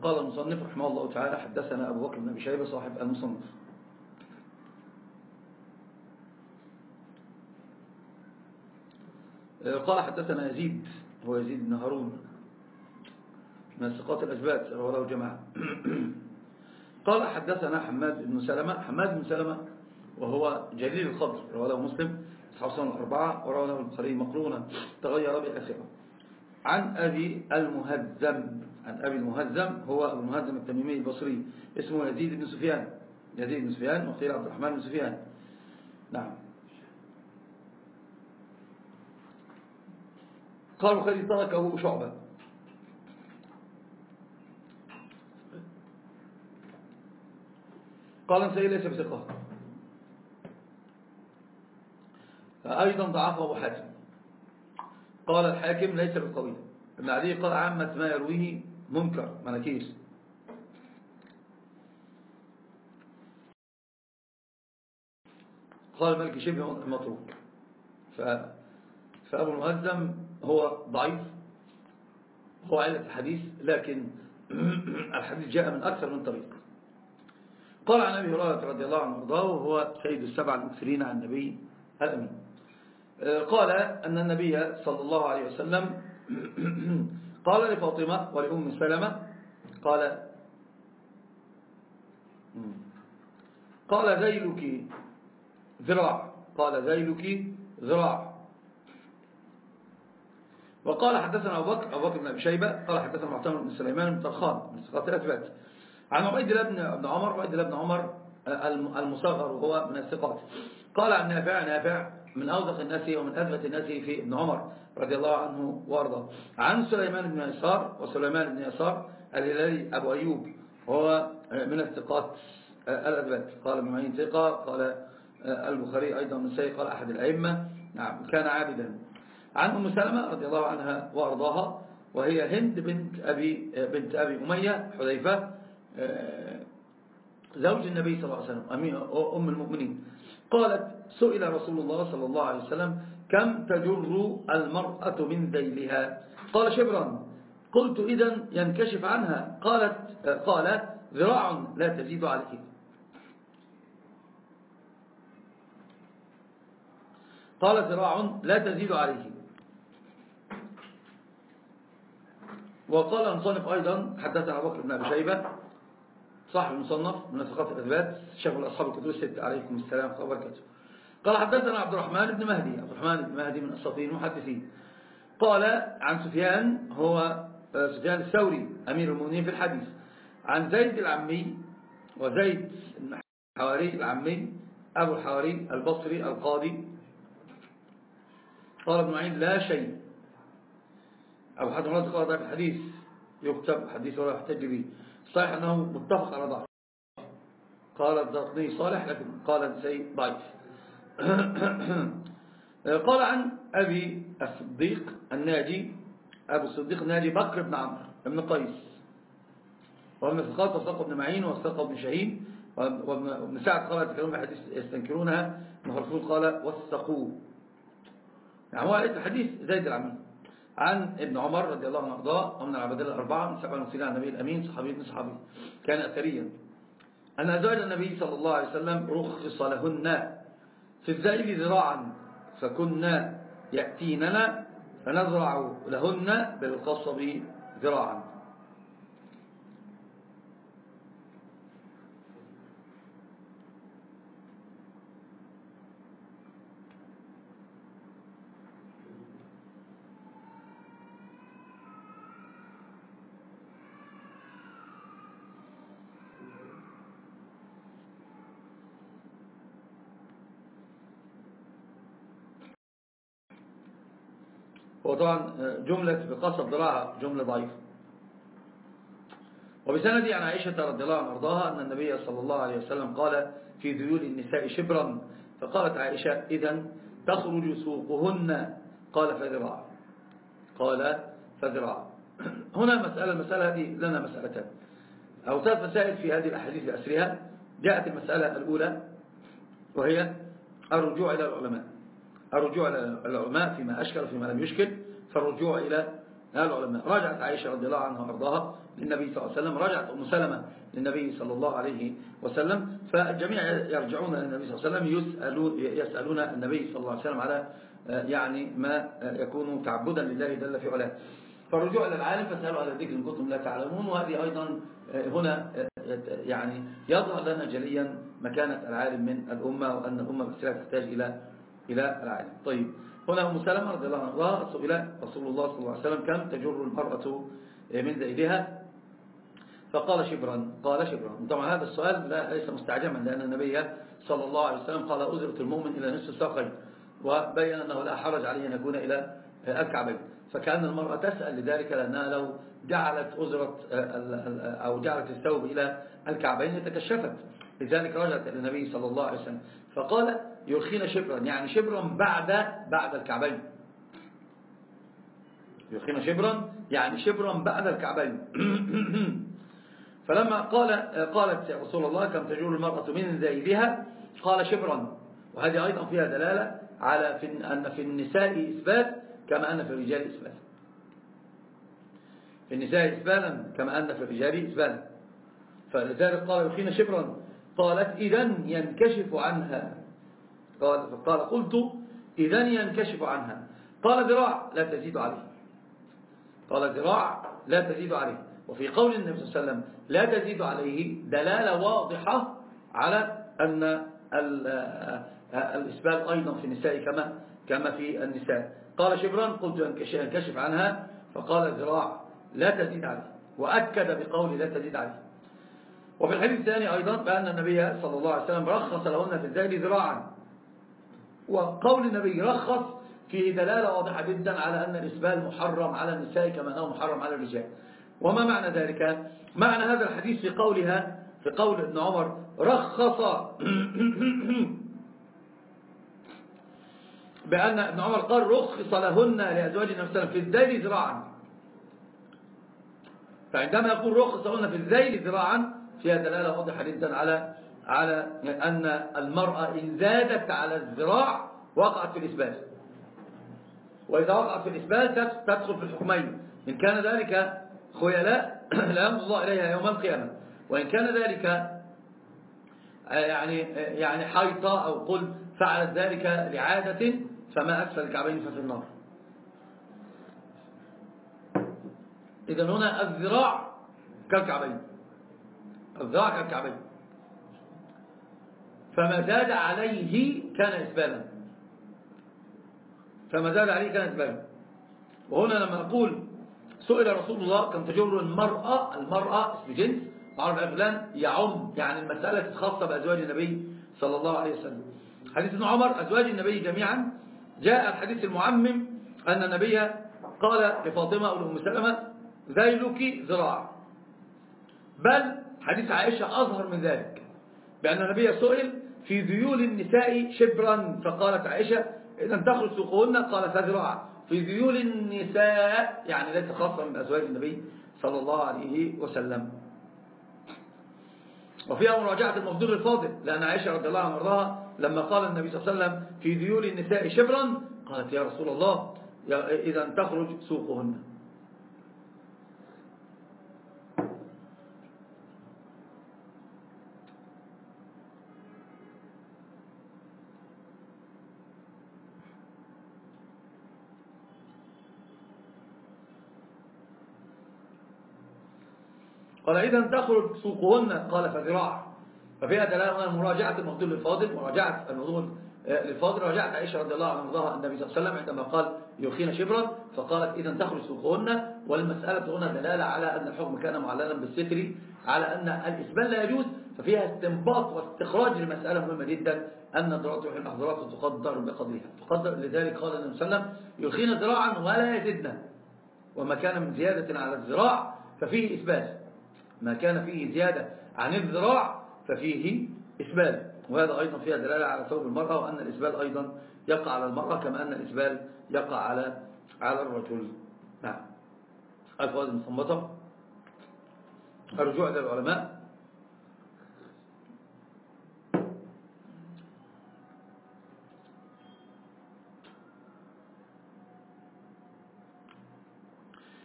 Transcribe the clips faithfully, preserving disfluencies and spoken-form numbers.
قال المصنف رحمه الله تعالى حدثنا أبو بكر بن أبي شيبة صاحب المصنف. قال حدثنا يزيد هو يزيد بن هارون من الثقات الأثبات رواه الجماعة. قال حدثنا حماد بن سلمة حماد بن سلمة وهو جليل القدر رواه مسلم أصحاب السنن الأربعة ورواه البخاري مقرونا تغير بآخره. عن أبي المهزم عن أبي المهزم هو أبو المهزم التميمي البصري اسمه يزيد بن سفيان يزيد بن سفيان وقيل عبد الرحمن بن سفيان. نعم. قال البخاري تركه شعبة. قال نسائي ليس بثقة. أيضا ضعفه أبو حاتم. قال الحاكم ليس بالقوي. ابن عدي قال عامة ما يرويه منكر مناكير. قال الملك شبه متروك. ف... فأبو المهزم هو ضعيف هو علة الحديث لكن الحديث جاء من أكثر من طريق. قال عن أبي هريرة رضي الله عنه وارضاه وهو سيد السبع المكثرين عن النبي الأمين. قال أن النبي صلى الله عليه وسلم قال لفاطمة ولأم سلمة قال قال ذيلك ذراع قال ذيلك ذراع. وقال حدثنا أبو بكر أبو بكر بن أبي شيبة قال حدثنا معتمر بن سليمان بن طرخان من ثقات الأثبات عن عبيد الله بن عمر عبيد الله بن عمر المصغر وهو من الثقات. قال عن نافع نافع من أوثق الناس ومن أثبت الناس في ابن عمر رضي الله عنه وارضاه عن سليمان بن يسار وسليمان بن يسار الهلالي أبو أيوب وهو من الثقات الأثبات. قال ابن معين ثقة قال البخاري أيضا من سيء قال أحد الأئمة نعم كان عابدا. عن أم سلمة رضي الله عنها وارضاها وهي هند بنت أبي بنت أبي أمية حذيفة زوج النبي صلى الله عليه وسلم أم المؤمنين. قالت سئل رسول الله صلى الله عليه وسلم كم تجر المرأة من ذيلها قال شبرا. قلت إذن ينكشف عنها قالت قال ذراع لا تزيد عليه. قال ذراع لا تزيد عليه. وقال المصنف أيضا حدثنا أبو بكر بن أبي شيبة صاحب المصنف من ثقات الأثبات شيخ الأصحاب الكتب الست عليكم السلام وبركاته. قال حدثنا عبد الرحمن بن مهدي عبد الرحمن بن مهدي من أساطين المحدثين. قال عن سفيان هو سفيان الثوري أمير المؤمنين في الحديث عن زيد العمي وزيد الحواري العمي أبو الحواري البصري القاضي. قال ابن معين لا شيء أبو حاتم رضي قال ضعف الحديث يكتب حديث ولا يحتج به صحيح أنه متفق على ضعف. قال الدارقطني صالح لكن قال النسائي ضعيف. قال عن أبي الصديق الناجي أبو الصديق الناجي بكر بن عمرو بن قيس ومن الثقات وثق ابن معين وثق ابن شهيد وابن سعد قال يتكلمون بحديث يستنكرونها الرسول قال وثقوه يعني هو عليك الحديث زيد العمي. عن ابن عمر رضي الله عنه وارضاه ومن العبادله الأربعة من سبع المرسلين عن النبي الأمين صحابي ابن صحابي كان أثريا أن أزواج النبي صلى الله عليه وسلم رخص لهن في الذيل ذراعا فكنا يأتيننا فنزرع لهن بالقصب ذراعا. وطبعا جملة بقصب ذراعها جملة ضعيفة. وبسندي عن عائشة رضي الله عنها وارضاها أن النبي صلى الله عليه وسلم قال في ذيول النساء شبرا فقالت عائشة إذن تخرج سوقهن قال فذراع قال فذراع. هنا مسألة المسألة هذه لنا مسألتان أو ثلاث مسائل في هذه الأحاديث بأسرها. جاءت المسألة الأولى وهي الرجوع إلى العلماء الرجوع إلى العلماء فيما أشكل وفيما لم يشكل. فالرجوع إلى العلماء. رجعت عائشة رضي الله عنها وارضاها للنبي صلى الله عليه وسلم، رجعت أم سلمة للنبي صلى الله عليه وسلم، فالجميع يرجعون للنبي صلى الله عليه وسلم يسألون, يسألون النبي صلى الله عليه وسلم على يعني ما يكون تعبدا لله جل في علاه. فالرجوع إلى العالم فاسألوا على ذكر إن كنتم لا تعلمون. وهذه أيضا هنا يعني يظهر لنا جليا مكانة العالم من الأمة، وأن الأمة بسرعة تحتاج إلى إلى العالم. طيب، هنا أم سلمة رضي الله عنها سئل رسول الله صلى الله عليه وسلم كم تجر المرأة من زيدها؟ فقال شبرا. قال شبرا. طبعا هذا السؤال لا ليس مستعجما، لأن النبي صلى الله عليه وسلم قال أزرة المؤمن إلى نصف الساقين، وبين أنه لا حرج عليه أن يكون إلى الكعبين. فكأن المرأة تسأل لذلك، لأنها لو جعلت أزرة أو جعلت الثوب إلى الكعبين تكشفت، لذلك رجعت إلى النبي صلى الله عليه وسلم فقال يرخين شبرا، يعني شبرا بعد بعد الكعبين. يرخين شبرا يعني شبرا بعد الكعبين. فلما قال قالت يا رسول الله كم تجر المرأة من ذيلها؟ قال شبرا. وهذه أيضا فيها دلالة على أن في النساء إثبات كما أن في الرجال إثبات. في النساء إثباتا كما أن في الرجال إثباتا. فلذلك قال يرخين شبرا. قالت إذن ينكشف عنها. قال فقال قلت إذن ينكشف عنها. قال ذراع لا تزيد عليه. قال ذراع لا تزيد عليه. وفي قول النبي صلى الله عليه وسلم لا تزيد عليه دلالة واضحة على أن الإسبال أيضا في النساء كما كما في النساء. قال شبرا قلت ينكشف عنها. فقال ذراع لا تزيد عليه، وأكد بقول لا تزيد عليه. وفي الحديث الثاني أيضا بأن النبي صلى الله عليه وسلم رخص لهن في الذيل ذراعا. وقول النبي رخص فيه دلالة واضحة جدا على أن الإسبال محرم على النساء كما أنه محرم على الرجال. وما معنى ذلك؟ معنى هذا الحديث في قولها في قول ابن عمر رخص بأن ابن عمر قال رخص لهن لأزواج النبي صلى الله عليه وسلم في الذيل ذراعا. فعندما يقول رخص لهن في الذيل ذراعا فيها دلالة واضحة جدا على على أن المرأة إن زادت على الذراع وقعت في الإسبال. وإذا وقعت في الإسبال تدخل في الحكمين، إن كان ذلك خيلاء لا ينظر الله إليها يوم القيامة، وإن كان ذلك يعني يعني حيطة أو قل فعلت ذلك لعادة فما أسفل الكعبين ففي النار. إذن هنا الذراع كالكعبين، الذراع كالكعبين، فما زاد عليه كان إسبالا، فما زاد عليه كان إسبالا. وهنا لما نقول سئل رسول الله كم تجر المرأة، المرأة اسم جنس معرف أغلان يعم، يعني المسألة خاصة بأزواج النبي صلى الله عليه وسلم. حديث ابن عمر أزواج النبي جميعا، جاء الحديث المعمم أن النبي قال لفاطمة أو لأم سلمة ذيلك ذراع، بل حديث عائشة أظهر من ذلك بأن النبي سئل في ذيول النساء شبرا فقالت عائشة إذا تخرج سوقهن قال فذراع. في ذيول النساء يعني ليس خاصة من أزواج النبي صلى الله عليه وسلم. وفيها مراجعة المفضول الفاضل، لأن عائشة رضي الله عنها وارضاها لما قال النبي صلى الله عليه وسلم في ذيول النساء شبرا قالت يا رسول الله إذا تخرج سوقهن. قال إذا تخرج سوقهن قال فذراع. ففيها دلالة على مراجعة المفضول للفاضل، مراجعة المفضول للفاضل. راجعت عائشة رضي الله عنها وارضاها النبي صلى الله عليه وسلم عندما قال يرخين شبرا فقالت إذا تخرج سوقهن. والمسألة هنا دلالة على أن الحكم كان معللا بالستر على أن الإسبال لا يجوز، ففيها استنباط واستخراج لمسألة مهمة جدا أن الضرورات والمحظورات تقدر بقدرها تقدر. لذلك قال النبي صلى الله عليه وسلم يرخين ذراعا ولا يزدن، وما كان من زيادة على الذراع ففيه إسبال، ما كان فيه زيادة عن الذراع ففيه إسبال. وهذا أيضا فيها دلالة على ثوب المرأة، وأن الإسبال أيضا يقع على المرأة كما أن الإسبال يقع على على الرجل. نعم. الفوائد المستنبطة، الرجوع إلى العلماء،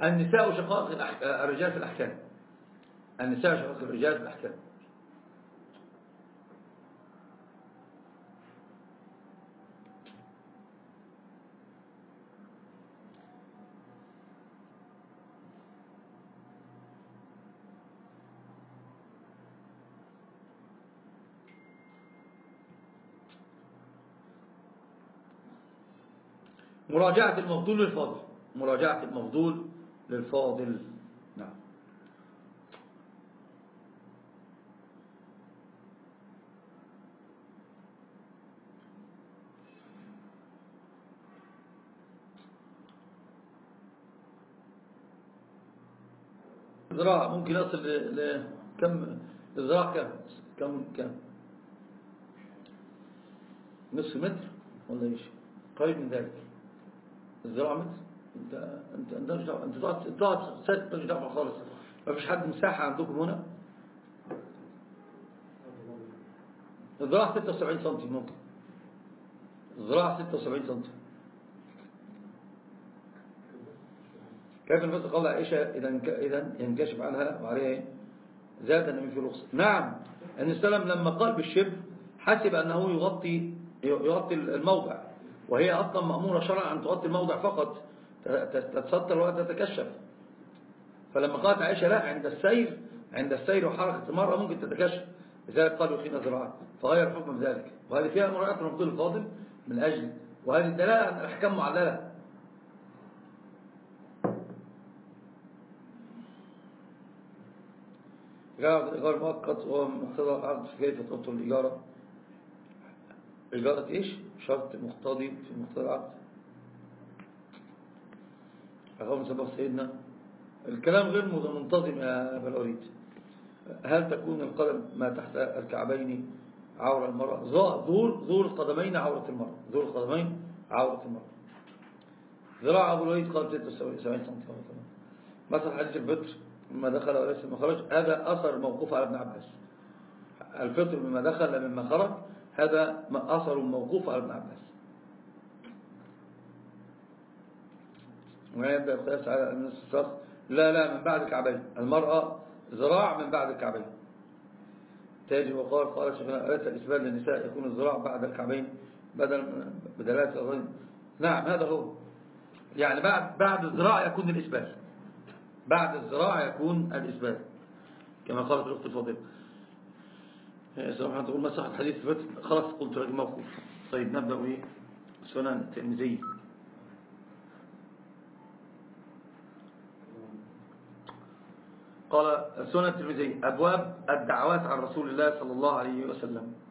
النساء شقائق الأح- الرجال في الأحكام. النساء شقائق الرجال في الأحكام. مراجعة المفضول للفاضل. مراجعة المفضول للفاضل. نعم. الزراعة ممكن يصل ل... ل... كم الزراعة كم كم كم نصف متر ولا ايش؟ قريب من ذلك. الزراعة متر. انت انت انت مش دعوة. انت تقعد تقعد ساكت مش دعوة خالص. ما فيش حد مساحة عندكم هنا. الزراعة ستة وسبعين سنتي ممكن. الزراعة ستة وسبعين سنتي. كيف النبي قال عائشة إذا إذا ينكشف عنها وعليها إيه؟ زاد النبي في الرخصة. نعم. النبي صلى الله عليه وسلم لما قال بالشبر حسب أنه يغطي يغطي الموضع، وهي أصلا مأمورة شرعا أن تغطي الموضع فقط، تتستر ولا تتكشف. فلما قالت عائشة لا، عند السير عند السير وحركة المرأة ممكن تتكشف، لذلك قالوا يخين ذراعها فغير الحكم بذلك. وهذه فيها مراعاة المفضول الفاضل من أجل، وهذه الدلالة أن الأحكام معللة. الإيجار مؤقت ومقتضى العقد في كيف تبطل الإيجارة. إيجارة إيش؟ شرط مقتضي في مقتضى العقد. أخوة سبق سيدنا الكلام غير منتظم يا أبا الوليد. هل تكون القدم ما تحت الكعبين عورة المرأة؟ ظهور ظهور القدمين عورة المرأة. ظهور القدمين عورة المرأة. ذراع أبو الوليد قال ستة وسبعين سنتيمتر. مثلا حديث الفطر مما دخل وليس مما خرج، هذا أثر موقوف على ابن عباس. الفطر مما دخل مما خرج هذا أثر موقوف على ابن عباس. ويبدأ القياس على النصف الساق. لا لا من بعد الكعبين. المرأة ذراع من بعد الكعبين. تاجي وقال قال شيخنا أليس الإسبال للنساء يكون الذراع بعد الكعبين بدل بدلات الأغنين. نعم هذا هو. يعني بعد بعد الذراع يكون الإسبال. بعد الذراع يكون الإسبال كما قالت الأخت الفاضلة. سبحانه تقول مسح الحديث الفتح خلاص قلت لك موقوف. طيب نبدأ إيه سنن الترمذي. قال سنن الترمذي أبواب الدعوات عن رسول الله صلى الله عليه وسلم.